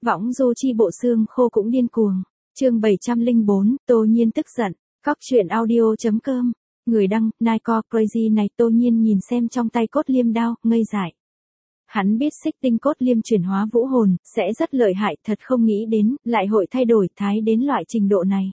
Võng du chi bộ xương khô cũng điên cuồng. Chương 704, Tô Nhiên tức giận. Cóc truyện audio.com. Người đăng, Nike Crazy này. Tô Nhiên nhìn xem trong tay cốt liêm đao, ngây dại. Hắn biết xích tinh cốt liêm chuyển hóa vũ hồn, sẽ rất lợi hại, thật không nghĩ đến, lại hội thay đổi thái đến loại trình độ này.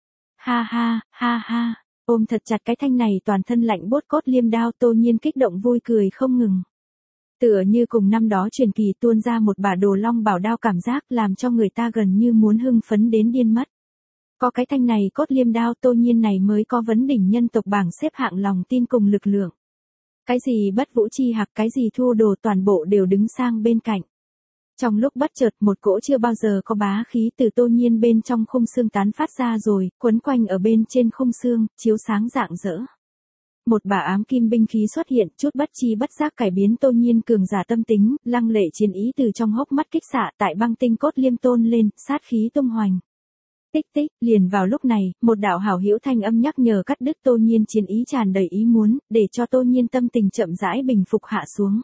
Ha ha, ha ha, ôm thật chặt cái thanh này toàn thân lạnh buốt cốt liêm đao, Tô Nhiên kích động vui cười không ngừng. Tựa như cùng năm đó truyền kỳ tuôn ra một bả đồ long bảo đao, cảm giác làm cho người ta gần như muốn hưng phấn đến điên mất. Có cái thanh này cốt liêm đao, Tô Nhiên này mới có vấn đỉnh nhân tộc bảng xếp hạng lòng tin cùng lực lượng. Cái gì bất vũ chi hạc, cái gì thu đồ, toàn bộ đều đứng sang bên cạnh. Trong lúc bất chợt, một cỗ chưa bao giờ có bá khí từ Tô Nhiên bên trong khung xương tán phát ra rồi, quấn quanh ở bên trên khung xương, chiếu sáng rạng rỡ. Một bả ám kim binh khí xuất hiện, chút bất chi bất giác cải biến Tô Nhiên cường giả tâm tính, lăng lệ chiến ý từ trong hốc mắt kích xạ tại băng tinh cốt liêm tôn lên, sát khí tung hoành. Tích tích, liền vào lúc này, một đạo hảo hữu thanh âm nhắc nhở cắt đứt Tô Nhiên chiến ý tràn đầy ý muốn, để cho Tô Nhiên tâm tình chậm rãi bình phục hạ xuống.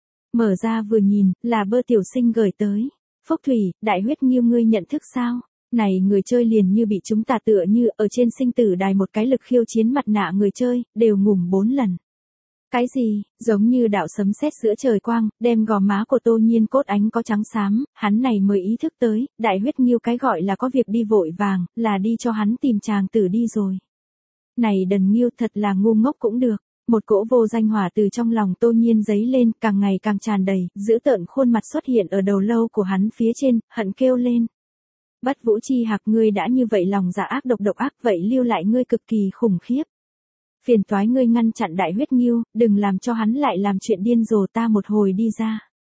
Mở ra vừa nhìn, là Bơ tiểu sinh gửi tới. Phúc Thủy, đại huyết nghiêu ngươi nhận thức sao? Này người chơi liền như bị chúng ta tựa như ở trên sinh tử đài một cái lực khiêu chiến mặt nạ người chơi, đều ngủm 4 lần. Cái gì, giống như đạo sấm sét giữa trời quang, đem gò má của Tô Nhiên cốt ánh có trắng xám, hắn này mới ý thức tới, đại huyết nghiêu cái gọi là có việc đi vội vàng, là đi cho hắn tìm chàng tử đi rồi. Này đần nghiêu thật là ngu ngốc cũng được. Một cỗ vô danh hỏa từ trong lòng Tô Nhiên dấy lên, càng ngày càng tràn đầy, dữ tợn khuôn mặt xuất hiện ở đầu lâu của hắn phía trên, hận kêu lên. Bất vũ chi hạc, ngươi đã như vậy lòng dạ ác độc ác, vậy lưu lại ngươi cực kỳ khủng khiếp. Phiền toái ngươi ngăn chặn đại huyết nghiêu, đừng làm cho hắn lại làm chuyện điên rồ, ta một hồi đi ra.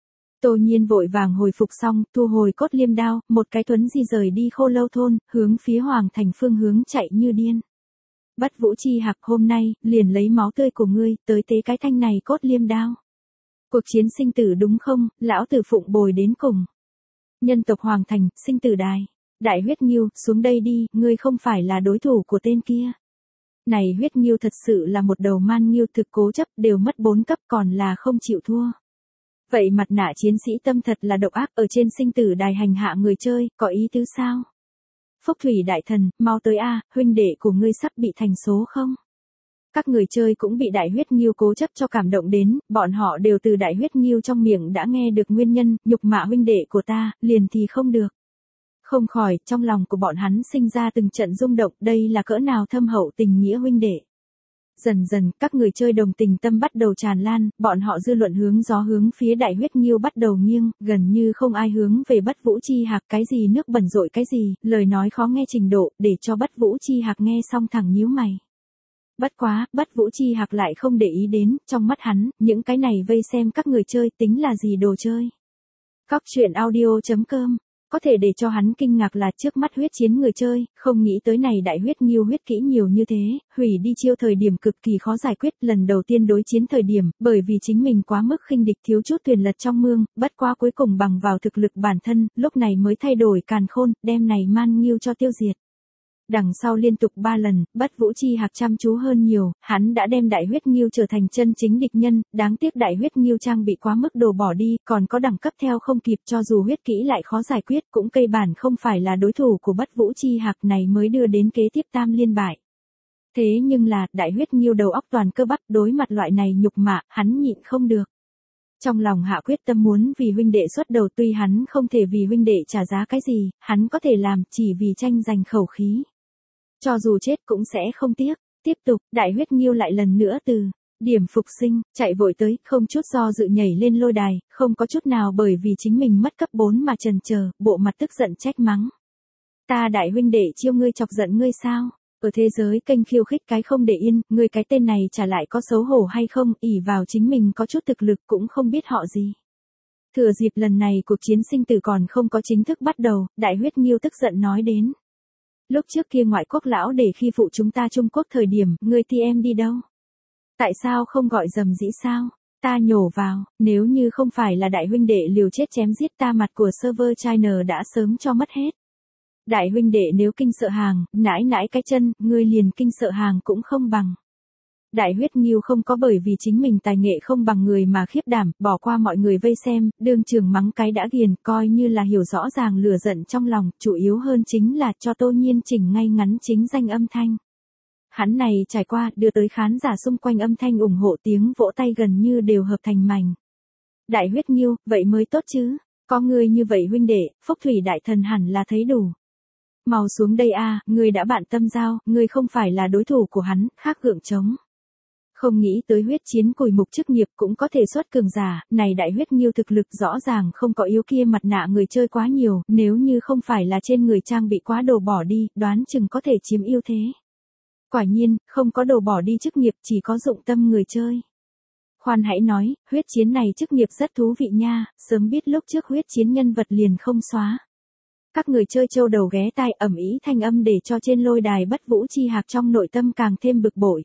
Tô Nhiên vội vàng hồi phục xong, thu hồi cốt liêm đao, một cái thuấn di rời đi Khô Lâu thôn, hướng phía Hoàng thành phương hướng chạy như điên. Bất vũ chi hạc, hôm nay, liền lấy máu tươi của ngươi, tới tế cái thanh này cốt liêm đao. Cuộc chiến sinh tử đúng không, lão tử phụng bồi đến cùng. Nhân tộc Hoàng thành, sinh tử đài. Đại huyết nghiêu, xuống đây đi, ngươi không phải là đối thủ của tên kia. Này huyết nghiêu thật sự là một đầu man nghiêu, thực cố chấp, đều mất 4 cấp còn là không chịu thua. Vậy mặt nạ chiến sĩ tâm thật là độc ác, ở trên sinh tử đài hành hạ người chơi, có ý tứ sao? Phúc Thủy đại thần, mau tới a, huynh đệ của ngươi sắp bị thành số không? Các người chơi cũng bị đại huyết nghiêu cố chấp cho cảm động đến, bọn họ đều từ đại huyết nghiêu trong miệng đã nghe được nguyên nhân, nhục mạ huynh đệ của ta, liền thì không được. Không khỏi, trong lòng của bọn hắn sinh ra từng trận rung động, đây là cỡ nào thâm hậu tình nghĩa huynh đệ. Dần dần, các người chơi đồng tình tâm bắt đầu tràn lan, bọn họ dư luận hướng gió hướng phía đại huyết nghiêu bắt đầu nghiêng, gần như không ai hướng về bất vũ chi hạc, cái gì nước bẩn rội cái gì, lời nói khó nghe trình độ, để cho bất vũ chi hạc nghe xong thẳng nhíu mày. Bất quá, bất vũ chi hạc lại không để ý đến, trong mắt hắn, những cái này vây xem các người chơi tính là gì đồ chơi. Cóc truyện audio.com. Có thể để cho hắn kinh ngạc là trước mắt huyết chiến người chơi, không nghĩ tới này đại huyết nghiêu huyết kỹ nhiều như thế, hủy đi chiêu thời điểm cực kỳ khó giải quyết, lần đầu tiên đối chiến thời điểm, bởi vì chính mình quá mức khinh địch thiếu chút thuyền lật trong mương, bất quá cuối cùng bằng vào thực lực bản thân, lúc này mới thay đổi càn khôn, đem này man nghiêu cho tiêu diệt. Đằng sau liên tục 3 lần, bất vũ chi hạc chăm chú hơn nhiều, hắn đã đem đại huyết nghiêu trở thành chân chính địch nhân, đáng tiếc đại huyết nghiêu trang bị quá mức đồ bỏ đi, còn có đẳng cấp theo không kịp, cho dù huyết kỹ lại khó giải quyết, cũng cây bản không phải là đối thủ của bất vũ chi hạc, này mới đưa đến kế tiếp tam liên bại. Thế nhưng là, đại huyết nghiêu đầu óc toàn cơ bắp, đối mặt loại này nhục mạ, hắn nhịn không được. Trong lòng hạ quyết tâm muốn vì huynh đệ xuất đầu, tuy hắn không thể vì huynh đệ trả giá cái gì, hắn có thể làm chỉ vì tranh giành khẩu khí. Cho dù chết cũng sẽ không tiếc. Tiếp tục, đại huyết nghiêu lại lần nữa từ điểm phục sinh, chạy vội tới, không chút do dự nhảy lên lôi đài, không có chút nào bởi vì chính mình mất cấp 4 mà chần chờ, bộ mặt tức giận trách mắng. Ta đại huynh đệ chiêu ngươi chọc giận ngươi sao? Ở thế giới kênh khiêu khích cái không để yên, ngươi cái tên này trả lại có xấu hổ hay không, ỷ vào chính mình có chút thực lực cũng không biết họ gì. Thừa dịp lần này cuộc chiến sinh tử còn không có chính thức bắt đầu, đại huyết nghiêu tức giận nói đến. Lúc trước kia ngoại quốc lão để khi phụ chúng ta Trung Quốc thời điểm, ngươi thì em đi đâu? Tại sao không gọi dầm dĩ sao? Ta nhổ vào, nếu như không phải là đại huynh đệ liều chết chém giết ta, mặt của server China đã sớm cho mất hết. Đại huynh đệ nếu kinh sợ hàng, nãi cái chân, ngươi liền kinh sợ hàng cũng không bằng. Đại huyết nghiêu không có bởi vì chính mình tài nghệ không bằng người mà khiếp đảm, bỏ qua mọi người vây xem, đương trường mắng cái đã ghiền, coi như là hiểu rõ ràng lửa giận trong lòng, chủ yếu hơn chính là cho Tô Nhiên chỉnh ngay ngắn chính danh âm thanh. Hắn này trải qua, đưa tới khán giả xung quanh âm thanh ủng hộ, tiếng vỗ tay gần như đều hợp thành mảnh. Đại huyết nghiêu, vậy mới tốt chứ, có người như vậy huynh đệ, Phúc Thủy đại thần hẳn là thấy đủ. Mau xuống đây a, ngươi đã bạn tâm giao, ngươi không phải là đối thủ của hắn, khác gượng trống. Không nghĩ tới huyết chiến cùi mục chức nghiệp cũng có thể xuất cường giả, này đại huyết nghiêu thực lực rõ ràng không có yếu kia mặt nạ người chơi quá nhiều, nếu như không phải là trên người trang bị quá đồ bỏ đi, đoán chừng có thể chiếm ưu thế. Quả nhiên, không có đồ bỏ đi chức nghiệp, chỉ có dụng tâm người chơi. Khoan hãy nói, huyết chiến này chức nghiệp rất thú vị nha, sớm biết lúc trước huyết chiến nhân vật liền không xóa. Các người chơi châu đầu ghé tai ầm ĩ thanh âm để cho trên lôi đài Bất Vũ Chi Hạc trong nội tâm càng thêm bực bội.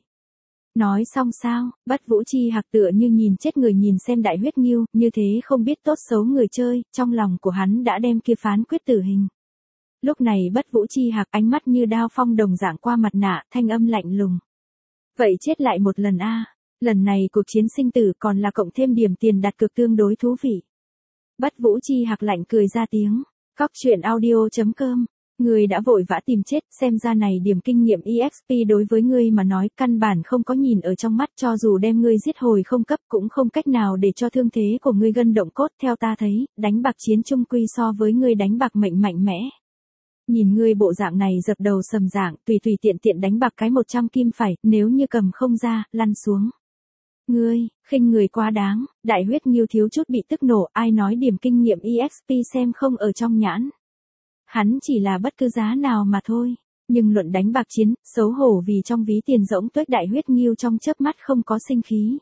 Nói xong sao, Bất Vũ Chi Hạc tựa như nhìn chết người nhìn xem đại huyết nghiêu, như thế không biết tốt xấu người chơi, trong lòng của hắn đã đem kia phán quyết tử hình. Lúc này Bất Vũ Chi Hạc ánh mắt như đao phong đồng dạng qua mặt nạ, thanh âm lạnh lùng. Vậy chết lại một lần a, lần này cuộc chiến sinh tử còn là cộng thêm điểm tiền đặt cược tương đối thú vị. Bất Vũ Chi Hạc lạnh cười ra tiếng. Cóc truyện audio.com, người đã vội vã tìm chết, xem ra này điểm kinh nghiệm EXP đối với ngươi mà nói căn bản không có nhìn ở trong mắt, cho dù đem ngươi giết hồi không cấp cũng không cách nào để cho thương thế của ngươi gân động cốt. Theo ta thấy, đánh bạc chiến chung quy so với ngươi đánh bạc mệnh mạnh mẽ. Nhìn ngươi bộ dạng này dập đầu sầm dạng, tùy tiện tiện đánh bạc cái 100 kim phải, nếu như cầm không ra, lăn xuống. Ngươi, khinh người quá đáng, đại huyết nghiêu thiếu chút bị tức nổ, ai nói điểm kinh nghiệm EXP xem không ở trong nhãn. Hắn chỉ là bất cứ giá nào mà thôi, nhưng luận đánh bạc chiến, xấu hổ vì trong ví tiền rỗng tuếch đại huyết nghiêu trong chớp mắt không có sinh khí.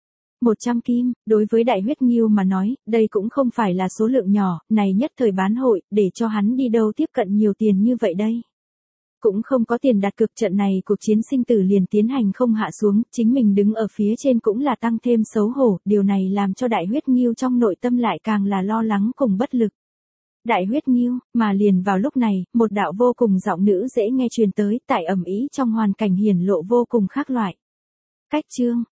100 kim, đối với đại huyết nghiêu mà nói, đây cũng không phải là số lượng nhỏ, này nhất thời bán hội, để cho hắn đi đâu tiếp cận nhiều tiền như vậy đây. Cũng không có tiền đặt cược, trận này cuộc chiến sinh tử liền tiến hành không hạ xuống, chính mình đứng ở phía trên cũng là tăng thêm xấu hổ, điều này làm cho đại huyết nghiêu trong nội tâm lại càng là lo lắng cùng bất lực. Đại huyết nghiêu, mà liền vào lúc này, một đạo vô cùng giọng nữ dễ nghe truyền tới, tại ầm ĩ trong hoàn cảnh hiển lộ vô cùng khác loại. Cách chương,